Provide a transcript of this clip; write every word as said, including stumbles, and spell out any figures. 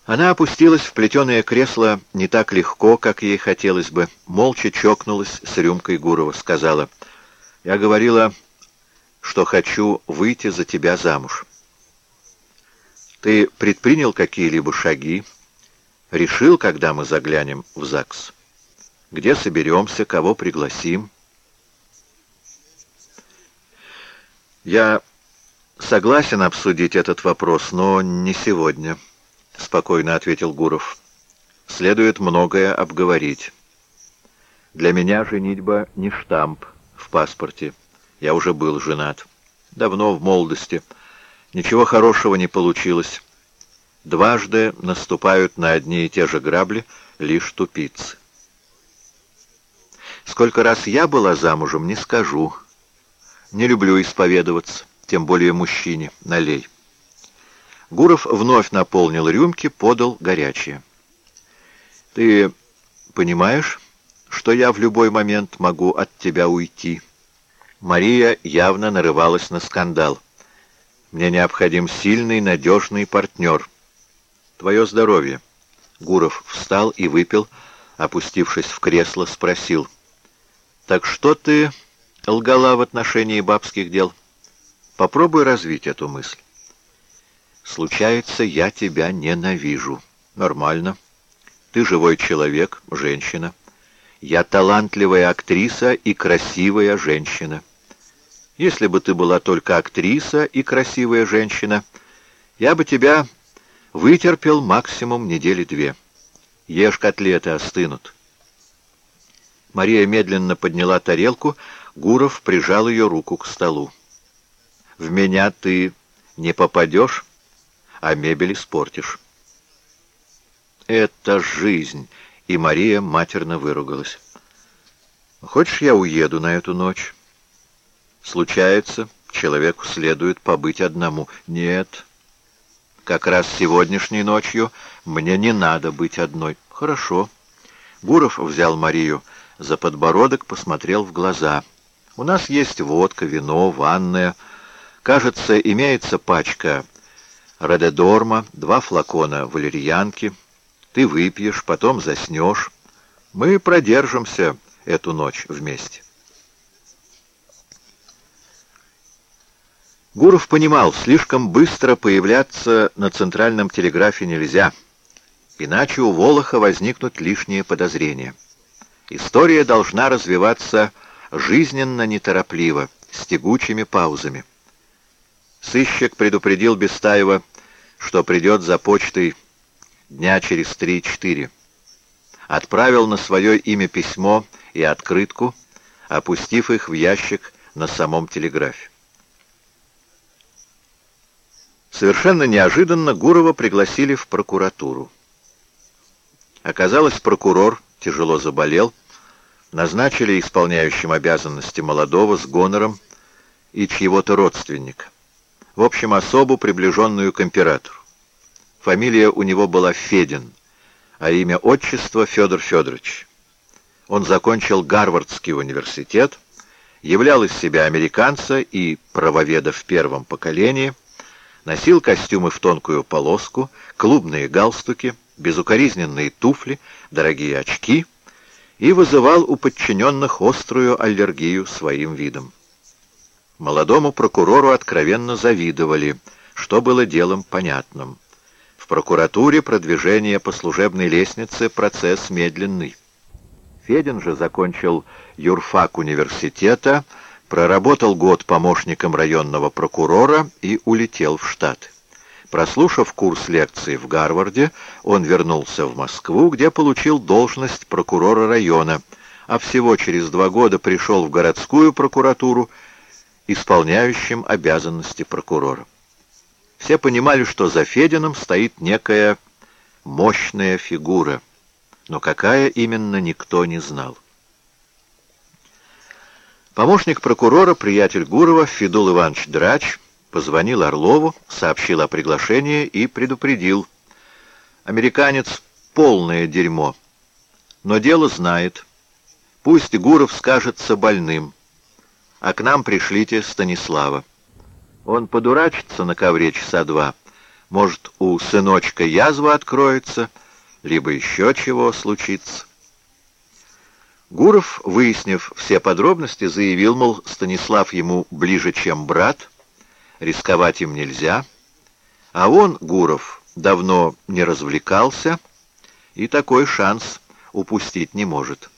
Она опустилась в плетеное кресло не так легко, как ей хотелось бы, молча чокнулась с рюмкой Гурова, сказала: «Я говорила, что хочу выйти за тебя замуж. Ты предпринял какие-либо шаги? Решил, когда мы заглянем в ЗАГС? Где соберемся, кого пригласим?» «Я согласен обсудить этот вопрос, но не сегодня», — спокойно ответил Гуров. «Следует многое обговорить. Для меня женитьба не штамп в паспорте. Я уже был женат. Давно, в молодости. Ничего хорошего не получилось. Дважды наступают на одни и те же грабли лишь тупицы. Сколько раз я была замужем, не скажу. Не люблю исповедоваться, тем более мужчине. Налей». Гуров вновь наполнил рюмки, подал горячее. «Ты понимаешь, что я в любой момент могу от тебя уйти?» Мария явно нарывалась на скандал. «Мне необходим сильный, надежный партнер. Твое здоровье». Гуров встал и выпил, опустившись в кресло, спросил: «Так что ты лгала в отношении бабских дел? Попробуй развить эту мысль». «Случается, я тебя ненавижу». «Нормально. Ты живой человек, женщина. Я талантливая актриса и красивая женщина. Если бы ты была только актриса и красивая женщина, я бы тебя вытерпел максимум недели две. Ешь котлеты, остынут». Мария медленно подняла тарелку, Гуров прижал ее руку к столу. «В меня ты не попадешь, а мебель испортишь». «Это жизнь!» — и Мария матерно выругалась. «Хочешь, я уеду на эту ночь?» «Случается, человеку следует побыть одному». «Нет, как раз сегодняшней ночью мне не надо быть одной». «Хорошо». Гуров взял Марию за подбородок, посмотрел в глаза. «У нас есть водка, вино, ванная. Кажется, имеется пачка Рододорма, два флакона валерьянки. Ты выпьешь, потом заснешь. Мы продержимся эту ночь вместе». Гуров понимал, слишком быстро появляться на центральном телеграфе нельзя, иначе у Волоха возникнут лишние подозрения. История должна развиваться жизненно неторопливо, с тягучими паузами. Сыщик предупредил Бестаева, что придет за почтой дня через три-четыре. Отправил на свое имя письмо и открытку, опустив их в ящик на самом телеграфе. Совершенно неожиданно Гурова пригласили в прокуратуру. Оказалось, прокурор тяжело заболел, назначили исполняющим обязанности молодого с гонором и чьего-то родственника. В общем, особу, приближенную к императору. Фамилия у него была Федин, а имя отчества Федор Федорович. Он закончил Гарвардский университет, являл из себя американца и правоведа в первом поколении, носил костюмы в тонкую полоску, клубные галстуки, безукоризненные туфли, дорогие очки и вызывал у подчиненных острую аллергию своим видом. Молодому прокурору откровенно завидовали, что было делом понятным. В прокуратуре продвижение по служебной лестнице процесс медленный. Федин же закончил юрфак университета, проработал год помощником районного прокурора и улетел в Штаты. Прослушав курс лекций в Гарварде, он вернулся в Москву, где получил должность прокурора района, а всего через два года пришел в городскую прокуратуру исполняющим обязанности прокурора. Все понимали, что за Фединым стоит некая мощная фигура, но какая именно, никто не знал. Помощник прокурора, приятель Гурова, Федул Иванович Драч, позвонил Орлову, сообщил о приглашении и предупредил: американец — полное дерьмо, но дело знает. Пусть Гуров скажется больным, а к нам пришлите Станислава. Он подурачится на ковре часа два, Может, у сыночка язва откроется, либо еще чего случится. Гуров, выяснив все подробности, заявил, мол, Станислав ему ближе, чем брат, рисковать им нельзя, а он, Гуров, давно не развлекался и такой шанс упустить не может.